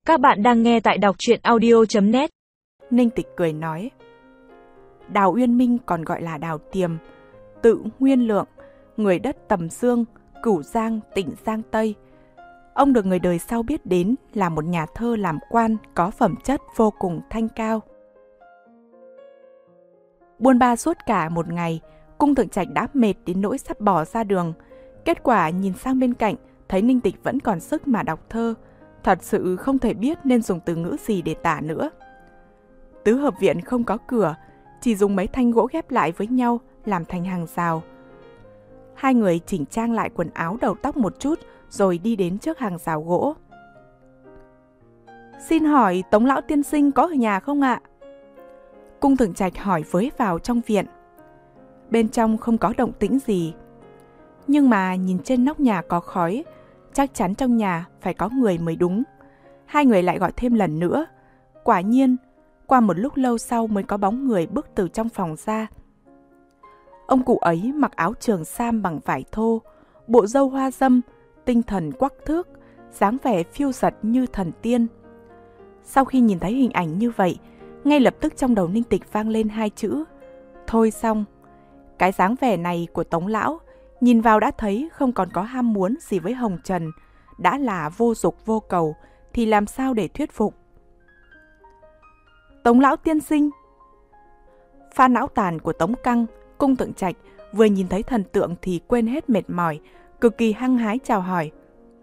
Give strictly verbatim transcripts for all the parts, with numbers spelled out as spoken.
Các bạn đang nghe tại đọc truyện audio chấm net. Ninh Tịch cười nói. Đào Uyên Minh còn gọi là Đào Tiềm, tự Nguyên Lượng, người đất Tầm Dương, Cửu Giang, tỉnh Giang Tây. Ông được người đời sau biết đến là một nhà thơ làm quan có phẩm chất vô cùng thanh cao. Buôn ba suốt cả một ngày, Cung Thượng Trạch đã mệt đến nỗi sắp bỏ ra đường. Kết quả nhìn sang bên cạnh, thấy Ninh Tịch vẫn còn sức mà đọc thơ. Thật sự không thể biết nên dùng từ ngữ gì để tả nữa. Tứ hợp viện không có cửa, chỉ dùng mấy thanh gỗ ghép lại với nhau làm thành hàng rào. Hai người chỉnh trang lại quần áo đầu tóc một chút rồi đi đến trước hàng rào gỗ. Xin hỏi Tống lão tiên sinh có ở nhà không ạ? Cung Thượng Trạch hỏi với vào trong viện. Bên trong không có động tĩnh gì. Nhưng mà nhìn trên nóc nhà có khói, chắc chắn trong nhà phải có người mới đúng. Hai người lại gọi thêm lần nữa. Quả nhiên, qua một lúc lâu sau mới có bóng người bước từ trong phòng ra. Ông cụ ấy mặc áo trường sam bằng vải thô, bộ râu hoa râm, tinh thần quắc thước, dáng vẻ phiêu dật như thần tiên. Sau khi nhìn thấy hình ảnh như vậy, ngay lập tức trong đầu Ninh Tịch vang lên hai chữ: thôi xong. Cái dáng vẻ này của Tống lão, nhìn vào đã thấy không còn có ham muốn gì với hồng trần, đã là vô dục vô cầu, thì làm sao để thuyết phục. Tống lão tiên sinh. Pha não tàn của Tống Căng, Cung Thượng Trạch vừa nhìn thấy thần tượng thì quên hết mệt mỏi, cực kỳ hăng hái chào hỏi.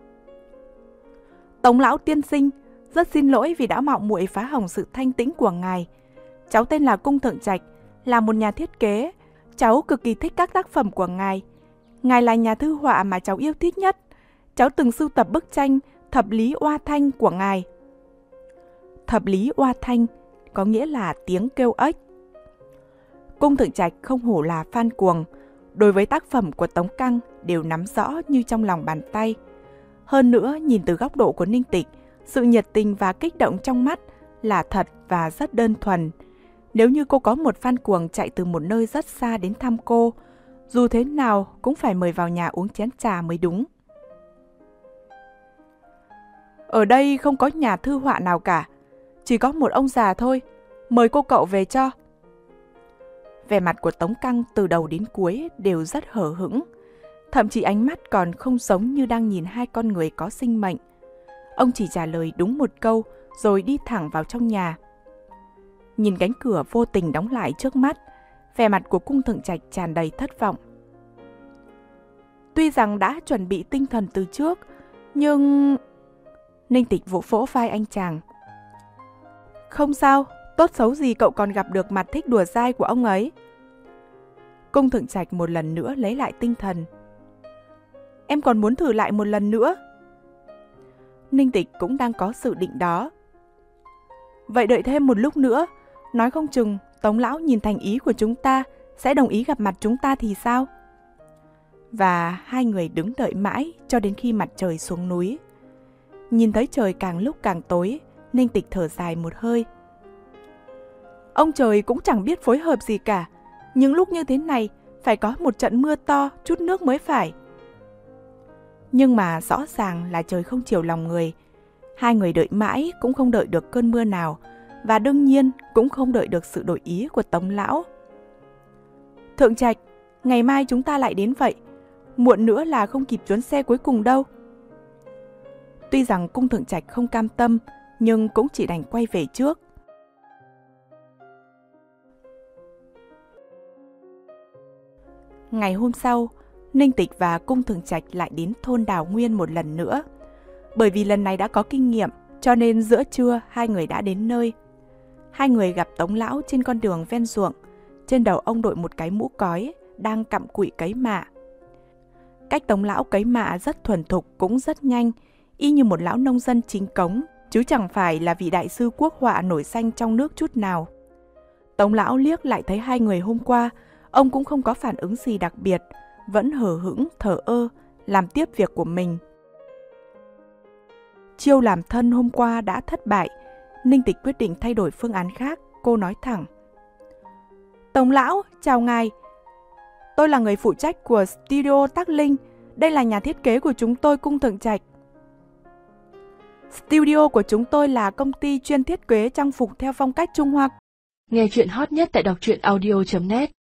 Tống lão tiên sinh, rất xin lỗi vì đã mạo muội phá hỏng sự thanh tĩnh của ngài. Cháu tên là Cung Thượng Trạch, là một nhà thiết kế. Cháu cực kỳ thích các tác phẩm của ngài. Ngài là nhà thư họa mà cháu yêu thích nhất. Cháu từng sưu tập bức tranh Thập Lý Oa Thanh của ngài. Thập Lý Oa Thanh có nghĩa là tiếng kêu ếch. Cung Thượng Trạch không hổ là fan cuồng, đối với tác phẩm của Tống Căng đều nắm rõ như trong lòng bàn tay. Hơn nữa, nhìn từ góc độ của Ninh Tịch, sự nhiệt tình và kích động trong mắt là thật và rất đơn thuần. Nếu như cô có một fan cuồng chạy từ một nơi rất xa đến thăm cô, dù thế nào cũng phải mời vào nhà uống chén trà mới đúng. Ở đây không có nhà thư họa nào cả, chỉ có một ông già thôi, mời cô cậu về cho. Vẻ mặt của Tống Căng từ đầu đến cuối đều rất hờ hững, thậm chí ánh mắt còn không giống như đang nhìn hai con người có sinh mệnh. Ông chỉ trả lời đúng một câu rồi đi thẳng vào trong nhà. Nhìn cánh cửa vô tình đóng lại trước mắt, vẻ mặt của Cung Thượng Trạch tràn đầy thất vọng. Tuy rằng đã chuẩn bị tinh thần từ trước, nhưng... Ninh Tịch vỗ vỗ vai anh chàng. Không sao, tốt xấu gì cậu còn gặp được mặt thích đùa dai của ông ấy. Cung Thượng Trạch một lần nữa lấy lại tinh thần. Em còn muốn thử lại một lần nữa. Ninh Tịch cũng đang có dự định đó. Vậy đợi thêm một lúc nữa, nói không chừng Tống lão nhìn thành ý của chúng ta sẽ đồng ý gặp mặt chúng ta thì sao? Và hai người đứng đợi mãi cho đến khi mặt trời xuống núi. Nhìn thấy trời càng lúc càng tối, Ninh Tịch thở dài một hơi. Ông trời cũng chẳng biết phối hợp gì cả. Những lúc như thế này phải có một trận mưa to, chút nước mới phải. Nhưng mà rõ ràng là trời không chiều lòng người. Hai người đợi mãi cũng không đợi được cơn mưa nào, và đương nhiên cũng không đợi được sự đổi ý của Tống lão. Thượng Trạch, ngày mai chúng ta lại đến vậy. Muộn nữa là không kịp chuyến xe cuối cùng đâu. Tuy rằng Cung Thượng Trạch không cam tâm, nhưng cũng chỉ đành quay về trước. Ngày hôm sau, Ninh Tịch và Cung Thượng Trạch lại đến thôn Đào Nguyên một lần nữa. Bởi vì lần này đã có kinh nghiệm, cho nên giữa trưa hai người đã đến nơi. Hai người gặp Tống lão trên con đường ven ruộng. Trên đầu ông đội một cái mũ cói, đang cặm cụi cấy mạ. Cách Tống lão cấy mạ rất thuần thục cũng rất nhanh, y như một lão nông dân chính cống, chứ chẳng phải là vị đại sư quốc họa nổi danh trong nước chút nào. Tống lão liếc lại thấy hai người hôm qua, ông cũng không có phản ứng gì đặc biệt, vẫn hờ hững, thờ ơ, làm tiếp việc của mình. Chiêu làm thân hôm qua đã thất bại, Ninh Tịch quyết định thay đổi phương án khác, cô nói thẳng. Tống lão, chào ngài. Tôi là người phụ trách của Studio Tác Linh, đây là nhà thiết kế của chúng tôi, Cung Thượng Trạch. Studio của chúng tôi là công ty chuyên thiết kế trang phục theo phong cách Trung Hoa. Nghe chuyện hot nhất tại đọc truyện audio chấm net